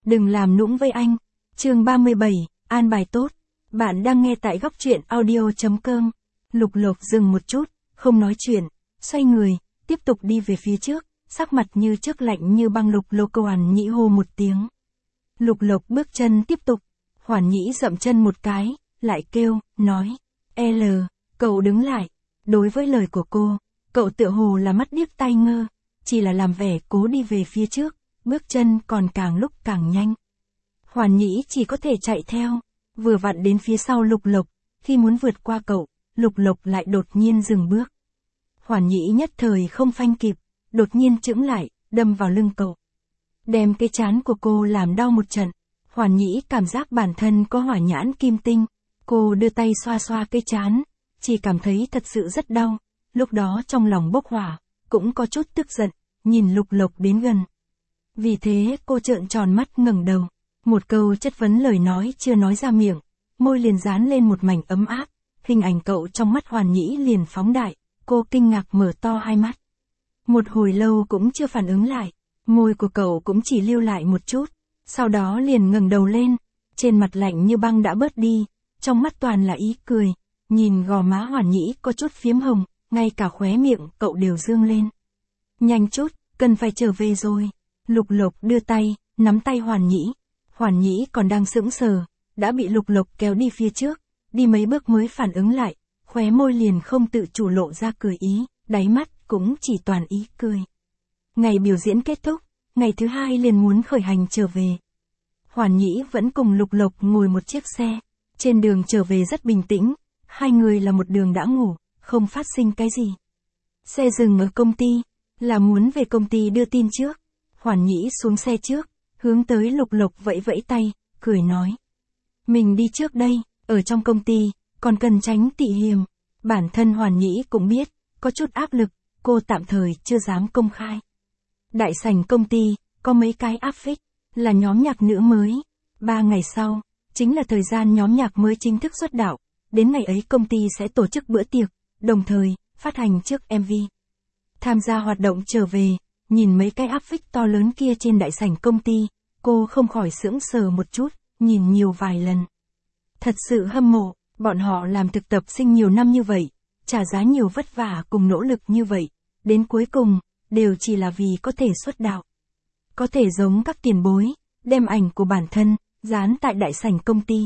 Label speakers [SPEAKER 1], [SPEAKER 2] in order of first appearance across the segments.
[SPEAKER 1] đừng làm nũng với anh. Chương 37, an bài tốt. Bạn đang nghe tại góc truyện audio.com. Lục Lộc dừng một chút, không nói chuyện, xoay người, tiếp tục đi về phía trước, sắc mặt như trước lạnh như băng. Lục Lộc Hoàn Nhĩ hô một tiếng. Lục Lộc bước chân tiếp tục, Hoàn Nhĩ dậm chân một cái, lại kêu, nói, L, cậu đứng lại. Đối với lời của cô, cậu tựa hồ là mắt điếc tai ngơ, chỉ là làm vẻ cố đi về phía trước, bước chân còn càng lúc càng nhanh. Hoàn Nhĩ chỉ có thể chạy theo, vừa vặn đến phía sau Lục Lộc, khi muốn vượt qua cậu, Lục Lộc lại đột nhiên dừng bước. Hoàn Nhĩ nhất thời không phanh kịp, đột nhiên chững lại, đâm vào lưng cậu. Đem cái trán của cô làm đau một trận. Hoàn Nhĩ cảm giác bản thân có hỏa nhãn kim tinh, cô đưa tay xoa xoa cái trán, chỉ cảm thấy thật sự rất đau, lúc đó trong lòng bốc hỏa, cũng có chút tức giận, nhìn Lục Lộc đến gần. Vì thế cô trợn tròn mắt ngẩng đầu, một câu chất vấn lời nói chưa nói ra miệng, môi liền dán lên một mảnh ấm áp, hình ảnh cậu trong mắt Hoàn Nhĩ liền phóng đại, cô kinh ngạc mở to hai mắt. Một hồi lâu cũng chưa phản ứng lại, môi của cậu cũng chỉ lưu lại một chút, sau đó liền ngẩng đầu lên, trên mặt lạnh như băng đã bớt đi, trong mắt toàn là ý cười, nhìn gò má Hoàn Nhĩ có chút phiếm hồng, ngay cả khóe miệng cậu đều dương lên. Nhanh chút, cần phải trở về rồi. Lục Lộc đưa tay, nắm tay Hoàn Nhĩ. Hoàn Nhĩ còn đang sững sờ, đã bị Lục Lộc kéo đi phía trước, đi mấy bước mới phản ứng lại, khóe môi liền không tự chủ lộ ra cười ý, đáy mắt cũng chỉ toàn ý cười. Ngày biểu diễn kết thúc, ngày thứ hai liền muốn khởi hành trở về. Hoàn Nhĩ vẫn cùng Lục Lộc ngồi một chiếc xe, trên đường trở về rất bình tĩnh, hai người là một đường đã ngủ, không phát sinh cái gì. Xe dừng ở công ty, là muốn về công ty đưa tin trước. Hoàn Nhĩ xuống xe trước, hướng tới Lục Lộc vẫy vẫy tay, cười nói. Mình đi trước đây, ở trong công ty, còn cần tránh tị hiềm. Bản thân Hoàn Nhĩ cũng biết, có chút áp lực, cô tạm thời chưa dám công khai. Đại sảnh công ty, có mấy cái áp phích, là nhóm nhạc nữ mới. 3 ngày sau, chính là thời gian nhóm nhạc mới chính thức xuất đạo. Đến ngày ấy công ty sẽ tổ chức bữa tiệc, đồng thời, phát hành trước MV. Tham gia hoạt động trở về, nhìn mấy cái áp phích to lớn kia trên đại sảnh công ty, cô không khỏi sững sờ một chút, nhìn nhiều vài lần. Thật sự hâm mộ, bọn họ làm thực tập sinh nhiều năm như vậy, trả giá nhiều vất vả cùng nỗ lực như vậy, đến cuối cùng, đều chỉ là vì có thể xuất đạo. Có thể giống các tiền bối, đem ảnh của bản thân, dán tại đại sảnh công ty.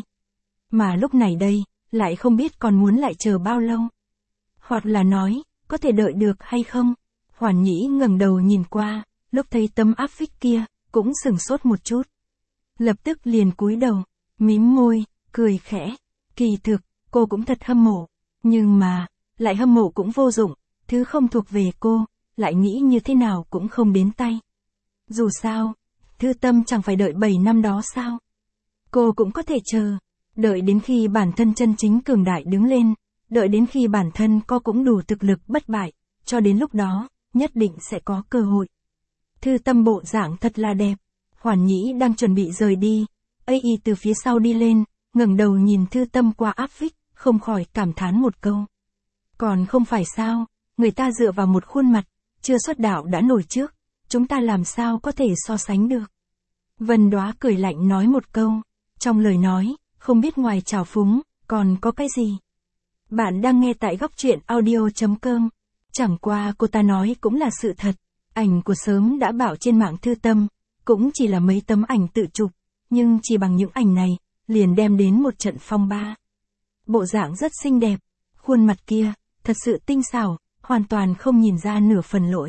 [SPEAKER 1] Mà lúc này đây, lại không biết còn muốn lại chờ bao lâu. Hoặc là nói, có thể đợi được hay không? Hoàn Nhĩ ngẩng đầu nhìn qua, lúc thấy tấm áp phích kia, cũng sửng sốt một chút. Lập tức liền cúi đầu, mím môi, cười khẽ. Kỳ thực, cô cũng thật hâm mộ. Nhưng mà, lại hâm mộ cũng vô dụng, thứ không thuộc về cô, lại nghĩ như thế nào cũng không đến tay. Dù sao, Thư Tâm chẳng phải đợi 7 năm đó sao? Cô cũng có thể chờ, đợi đến khi bản thân chân chính cường đại đứng lên, đợi đến khi bản thân có cũng đủ thực lực bất bại, cho đến lúc đó, nhất định sẽ có cơ hội. Thư Tâm bộ dạng thật là đẹp. Hoàn Nhĩ đang chuẩn bị rời đi, AI từ phía sau đi lên, ngẩng đầu nhìn Thư Tâm qua áp phích, không khỏi cảm thán một câu. Còn không phải sao, người ta dựa vào một khuôn mặt, chưa xuất đạo đã nổi trước, chúng ta làm sao có thể so sánh được. Vân Đóa cười lạnh nói một câu, trong lời nói, không biết ngoài trào phúng, còn có cái gì. Bạn đang nghe tại góc truyện audio.com. Chẳng qua cô ta nói cũng là sự thật, ảnh của sớm đã bảo trên mạng Thư Tâm, cũng chỉ là mấy tấm ảnh tự chụp, nhưng chỉ bằng những ảnh này, liền đem đến một trận phong ba. Bộ dạng rất xinh đẹp, khuôn mặt kia, thật sự tinh xảo, hoàn toàn không nhìn ra nửa phần lỗi.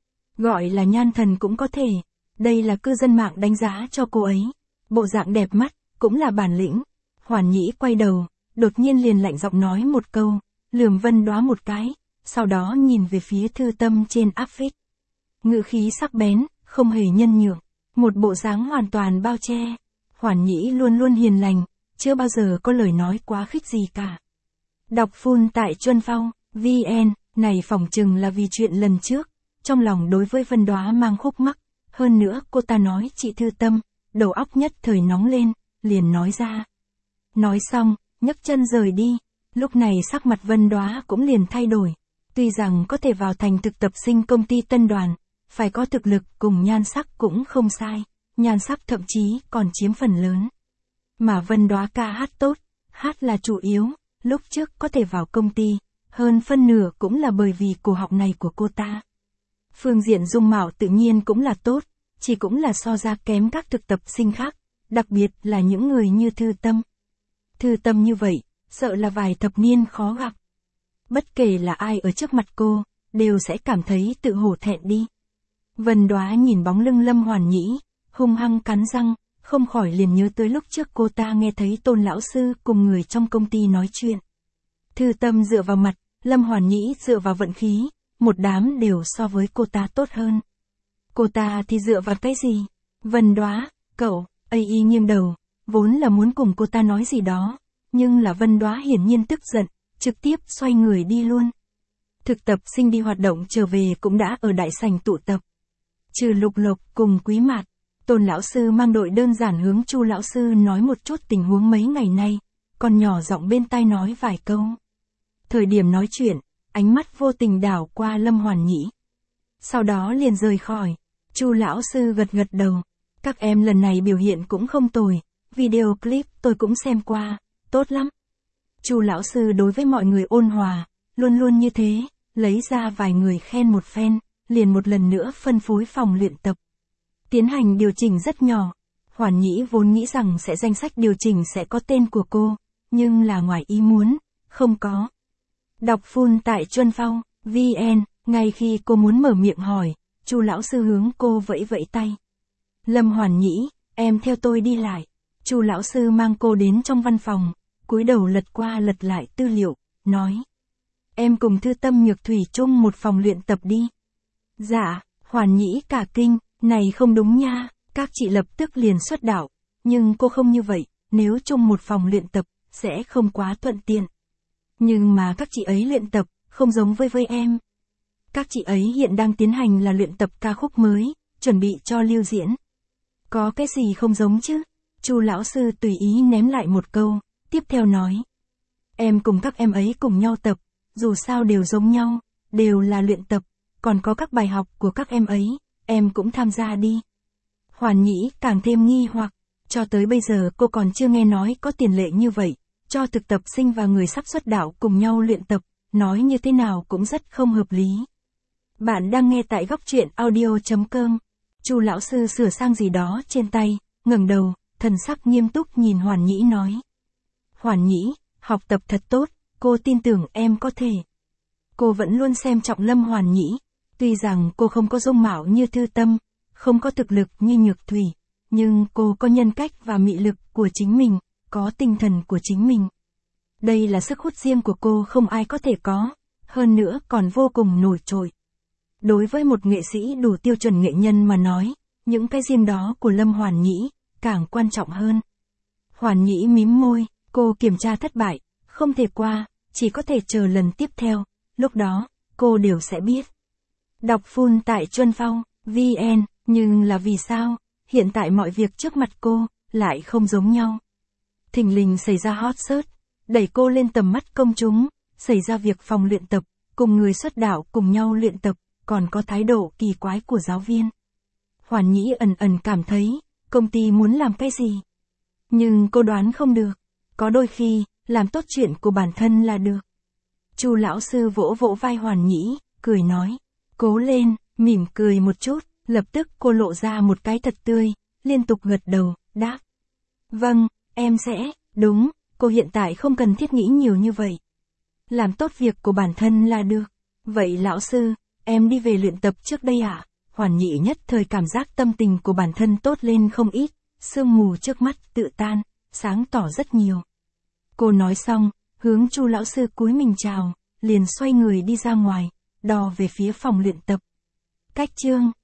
[SPEAKER 1] Gọi là nhan thần cũng có thể, đây là cư dân mạng đánh giá cho cô ấy. Bộ dạng đẹp mắt, cũng là bản lĩnh. Hoàn Nhĩ quay đầu, đột nhiên liền lạnh giọng nói một câu, lườm Vân Đóa một cái, sau đó nhìn về phía Thư Tâm trên áp phích. Ngữ khí sắc bén, không hề nhân nhượng, một bộ dáng hoàn toàn bao che. Hoàn Nhĩ luôn luôn hiền lành, chưa bao giờ có lời nói quá khích gì cả. Đọc full tại Chuân Phong, VN, này phỏng chừng là vì chuyện lần trước, trong lòng đối với Vân Đóa mang khúc mắc, hơn nữa cô ta nói chị Thư Tâm, đầu óc nhất thời nóng lên, liền nói ra. Nói xong, nhấc chân rời đi, lúc này sắc mặt Vân Đóa cũng liền thay đổi, tuy rằng có thể vào thành thực tập sinh công ty Tân Đoàn, phải có thực lực cùng nhan sắc cũng không sai, nhan sắc thậm chí còn chiếm phần lớn. Mà Vân Đóa ca hát tốt, hát là chủ yếu, lúc trước có thể vào công ty, hơn phân nửa cũng là bởi vì cổ họng này của cô ta. Phương diện dung mạo tự nhiên cũng là tốt, chỉ cũng là so ra kém các thực tập sinh khác, đặc biệt là những người như Thư Tâm. Thư Tâm như vậy, sợ là vài thập niên khó gặp. Bất kể là ai ở trước mặt cô, đều sẽ cảm thấy tự hổ thẹn đi. Vân Đóa nhìn bóng lưng Lâm Hoàn Nhĩ, hung hăng cắn răng, không khỏi liền nhớ tới lúc trước cô ta nghe thấy Tôn lão sư cùng người trong công ty nói chuyện. Thư Tâm dựa vào mặt, Lâm Hoàn Nhĩ dựa vào vận khí, một đám đều so với cô ta tốt hơn. Cô ta thì dựa vào cái gì? Vân Đóa, cậu, y nghiêng đầu, vốn là muốn cùng cô ta nói gì đó, nhưng là Vân Đóa hiển nhiên tức giận, trực tiếp xoay người đi luôn. Thực tập sinh đi hoạt động trở về cũng đã ở đại sảnh tụ tập. Trừ Lục Lộc cùng Quý Mạt, Tôn lão sư mang đội đơn giản hướng Chu lão sư nói một chút tình huống mấy ngày nay, còn nhỏ giọng bên tai nói vài câu. Thời điểm nói chuyện, ánh mắt vô tình đảo qua Lâm Hoàn Nhĩ. Sau đó liền rời khỏi. Chu lão sư gật gật đầu. Các em lần này biểu hiện cũng không tồi, video clip tôi cũng xem qua, tốt lắm. Chu lão sư đối với mọi người ôn hòa, luôn luôn như thế, lấy ra vài người khen một phen, liền một lần nữa phân phối phòng luyện tập. Tiến hành điều chỉnh rất nhỏ. Hoàn Nhĩ vốn nghĩ rằng sẽ danh sách điều chỉnh sẽ có tên của cô, nhưng là ngoài ý muốn, không có. Đọc full tại Chuân Phong, VN, ngay khi cô muốn mở miệng hỏi, Chu lão sư hướng cô vẫy vẫy tay. Lâm Hoàn Nhĩ, em theo tôi đi lại. Chu lão sư mang cô đến trong văn phòng, cúi đầu lật qua lật lại tư liệu, nói. Em cùng Thư Tâm Nhược Thủy chung một phòng luyện tập đi. Dạ, Hoàn Nhĩ cả kinh, này không đúng nha, các chị lập tức liền xuất đạo, nhưng cô không như vậy, nếu chung một phòng luyện tập, sẽ không quá thuận tiện. Nhưng mà các chị ấy luyện tập, không giống với em. Các chị ấy hiện đang tiến hành là luyện tập ca khúc mới, chuẩn bị cho lưu diễn. Có cái gì không giống chứ? Chu lão sư tùy ý ném lại một câu, tiếp theo nói. Em cùng các em ấy cùng nhau tập, dù sao đều giống nhau, đều là luyện tập, còn có các bài học của các em ấy, em cũng tham gia đi. Hoàn Nhĩ càng thêm nghi hoặc, cho tới bây giờ cô còn chưa nghe nói có tiền lệ như vậy, cho thực tập sinh và người sắp xuất đạo cùng nhau luyện tập, nói như thế nào cũng rất không hợp lý. Bạn đang nghe tại góc truyện audio.com. Chu lão sư sửa sang gì đó trên tay, ngẩng đầu, thần sắc nghiêm túc nhìn Hoàn Nhĩ nói. Hoàn Nhĩ, học tập thật tốt, cô tin tưởng em có thể. Cô vẫn luôn xem trọng Lâm Hoàn Nhĩ, tuy rằng cô không có dung mạo như Thư Tâm, không có thực lực như Nhược Thủy, nhưng cô có nhân cách và mị lực của chính mình, có tinh thần của chính mình. Đây là sức hút riêng của cô không ai có thể có, hơn nữa còn vô cùng nổi trội. Đối với một nghệ sĩ đủ tiêu chuẩn nghệ nhân mà nói, những cái riêng đó của Lâm Hoàn Nhĩ, càng quan trọng hơn. Hoàn Nhĩ mím môi, cô kiểm tra thất bại, không thể qua, chỉ có thể chờ lần tiếp theo, lúc đó, cô đều sẽ biết. Đọc full tại Chuân Phong, VN, nhưng là vì sao, hiện tại mọi việc trước mặt cô, lại không giống nhau. Thình lình xảy ra hot search, đẩy cô lên tầm mắt công chúng, xảy ra việc phòng luyện tập, cùng người xuất đạo cùng nhau luyện tập, còn có thái độ kỳ quái của giáo viên. Hoàn Nhĩ ẩn ẩn cảm thấy, công ty muốn làm cái gì. Nhưng cô đoán không được, có đôi khi, làm tốt chuyện của bản thân là được. Chu lão sư vỗ vỗ vai Hoàn Nhĩ, cười nói, cố lên, mỉm cười một chút, lập tức cô lộ ra một cái thật tươi, liên tục gật đầu, đáp. Vâng, em sẽ, đúng, cô hiện tại không cần thiết nghĩ nhiều như vậy. Làm tốt việc của bản thân là được. Vậy lão sư, em đi về luyện tập trước đây ạ? Hoàn Nhĩ nhất thời cảm giác tâm tình của bản thân tốt lên không ít, sương mù trước mắt tự tan, sáng tỏ rất nhiều. Cô nói xong, hướng Chu lão sư cúi mình chào, liền xoay người đi ra ngoài, đò về phía phòng luyện tập. Cách chương